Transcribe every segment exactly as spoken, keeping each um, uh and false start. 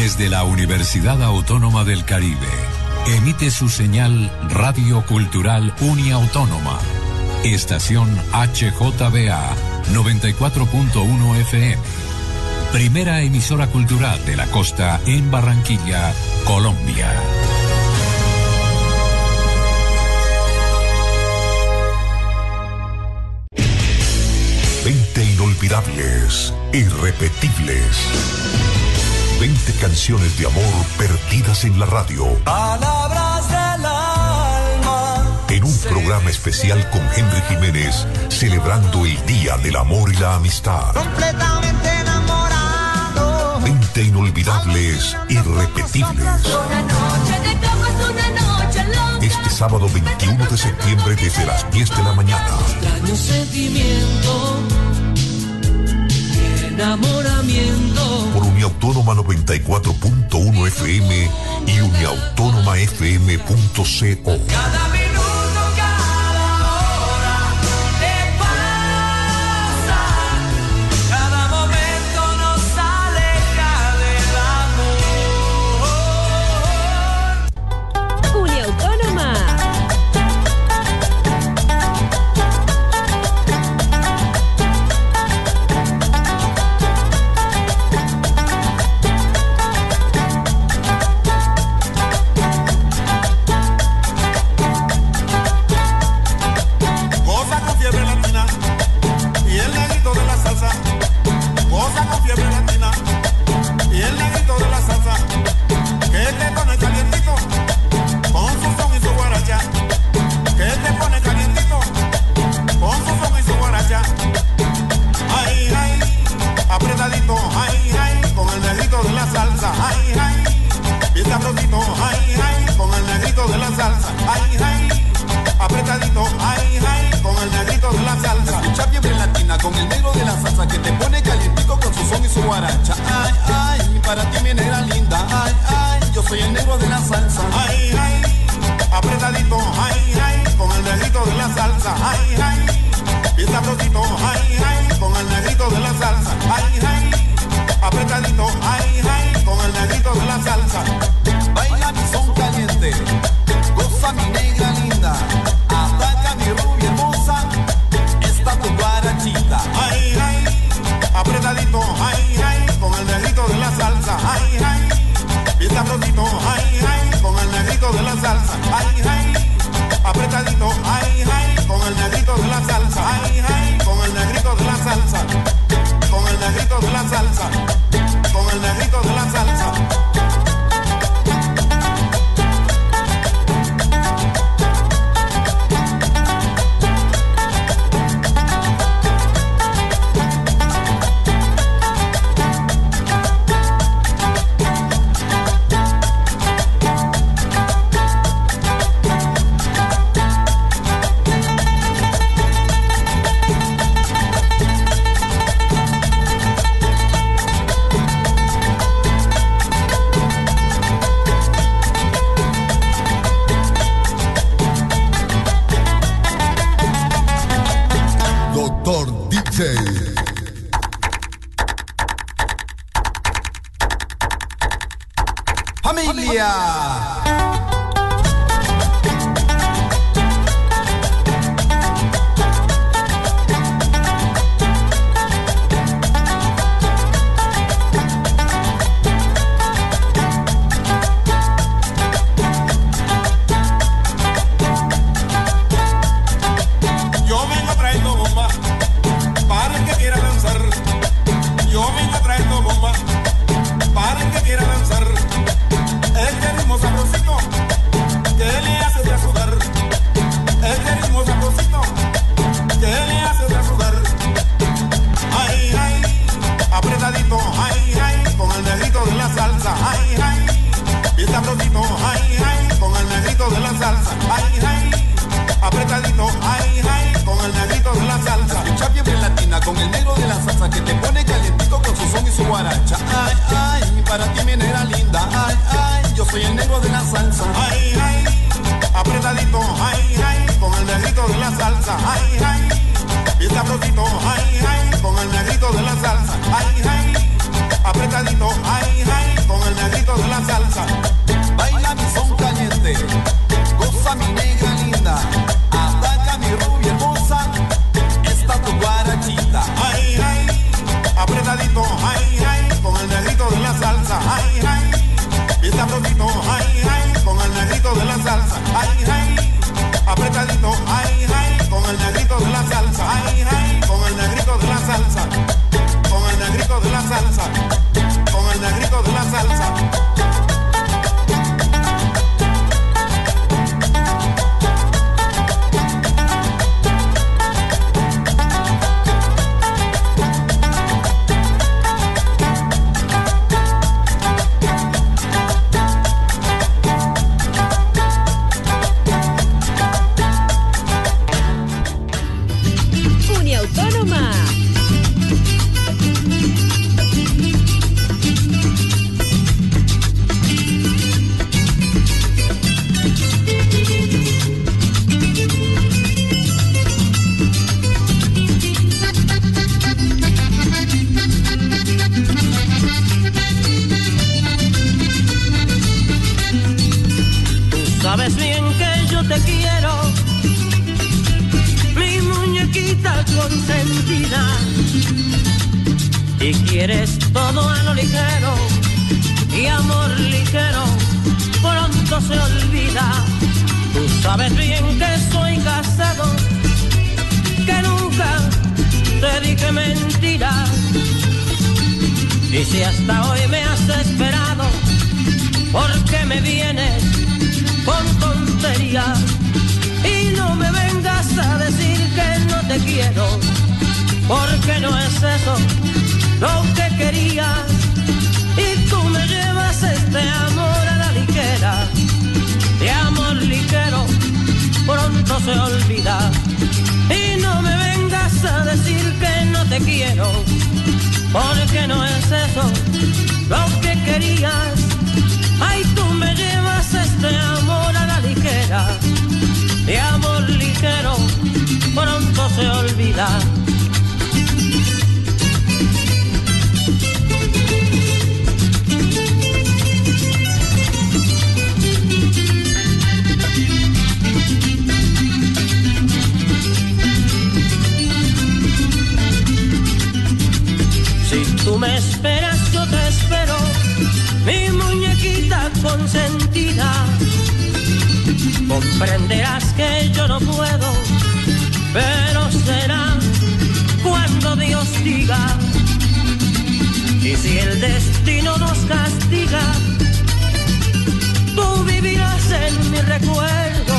Desde la Universidad Autónoma del Caribe, emite su señal Radio Cultural Uniautónoma. Estación H J B A noventa y cuatro punto uno F M. Primera emisora cultural de la costa en Barranquilla, Colombia. veinte inolvidables, irrepetibles. veinte canciones de amor perdidas en la radio. Palabras del alma. En un programa especial con Henry Jiménez, celebrando el Día del Amor y la Amistad. Completamente enamorado. veinte inolvidables, irrepetibles. Una noche de cocos, una noche loca. Este sábado veintiuno de septiembre desde las diez de la mañana. Extraño sentimiento. Enamoramiento. Por Uniautónoma noventa y cuatro punto uno F M y uniautónoma f m punto co. Cada minuto, cada hora te pasa. Cada momento nos aleja del amor. Uniautónoma. Ay, ay, apretadito, ay, ay, con el negrito quieres todo a lo ligero y amor ligero pronto se olvida. Tú sabes bien que soy casado, que nunca te dije mentiras. Y si hasta hoy me has esperado, ¿por qué me vienes con tonterías? Y no me vengas a decir que no te quiero, porque no es eso lo que querías. Y tú me llevas este amor a la ligera, y amor ligero pronto se olvida. Y no me vengas a decir que no te quiero, porque no es eso lo que querías. Ay, tú me llevas este amor a la ligera, y amor ligero pronto se olvida. Si tú me esperas, yo te espero, mi muñequita consentida. Comprenderás que yo no puedo, pero será cuando Dios diga. Y si el destino nos castiga, tú vivirás en mi recuerdo.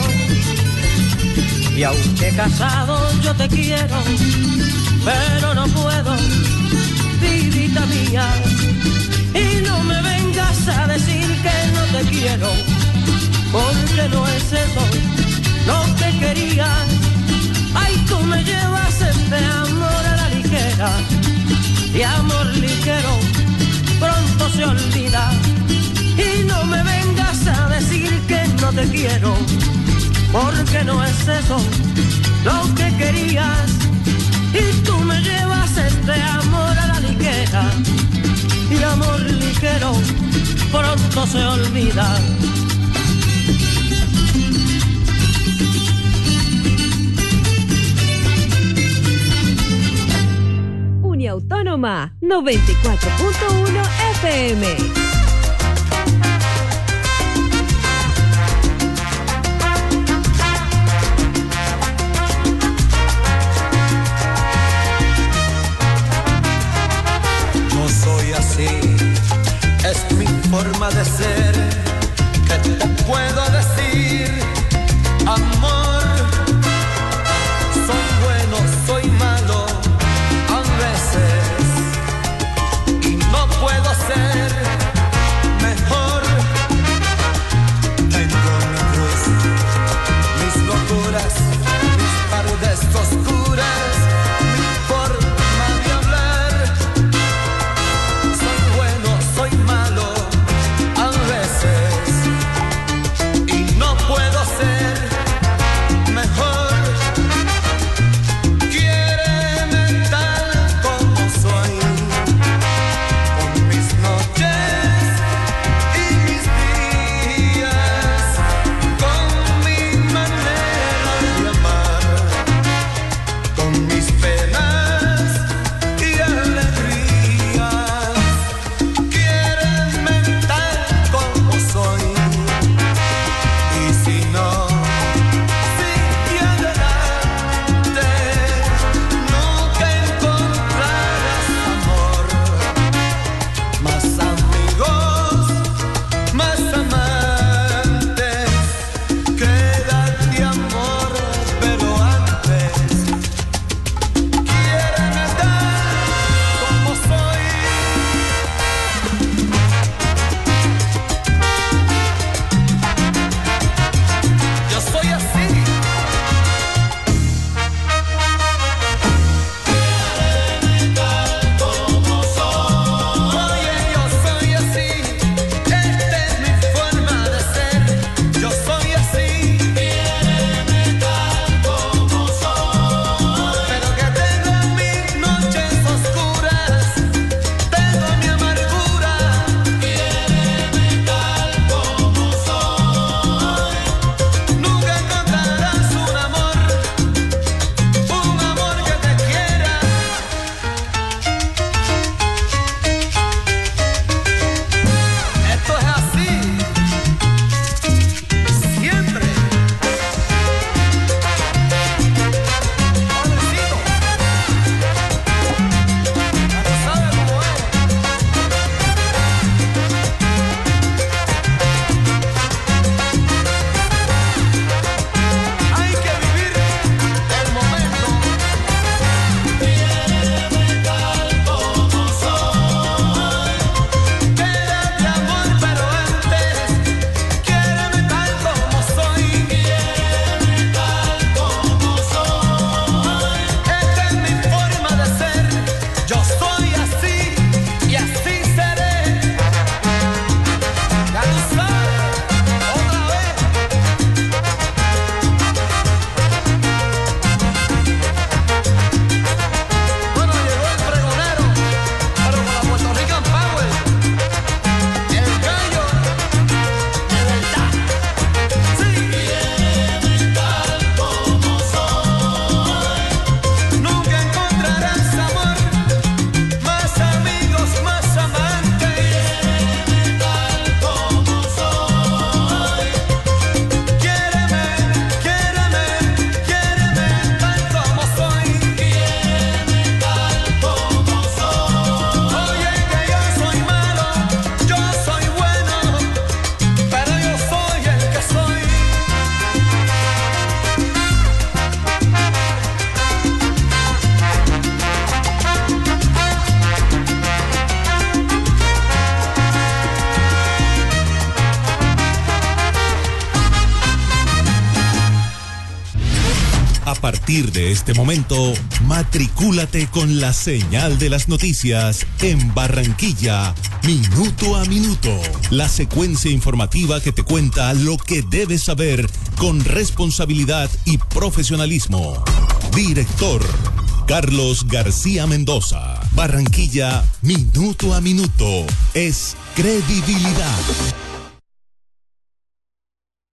Y aunque casado yo te quiero, pero no puedo, vidita mía. Y no me vengas a decir que no te quiero, porque no es eso lo que querías. Ay, tú me llevas este amor a la ligera, y amor ligero pronto se olvida. Y no me vengas a decir que no te quiero, porque no es eso lo que querías. Y tú me llevas este amor a la ligera, y amor ligero pronto se olvida. Uniautónoma noventa y cuatro punto uno F M. Es mi forma de ser, ¿qué te puedo decir? Amor, soy bueno, soy malo a veces, y no puedo ser mejor. Tengo mi cruz, mis locuras, mis tardes oscuras, mi forma de hablar. Soy bueno, soy malo a veces, y no puedo ser partir de este momento, matricúlate con la señal de las noticias en Barranquilla, minuto a minuto. La secuencia informativa que te cuenta lo que debes saber con responsabilidad y profesionalismo. Director Carlos García Mendoza. Barranquilla, minuto a minuto, es credibilidad.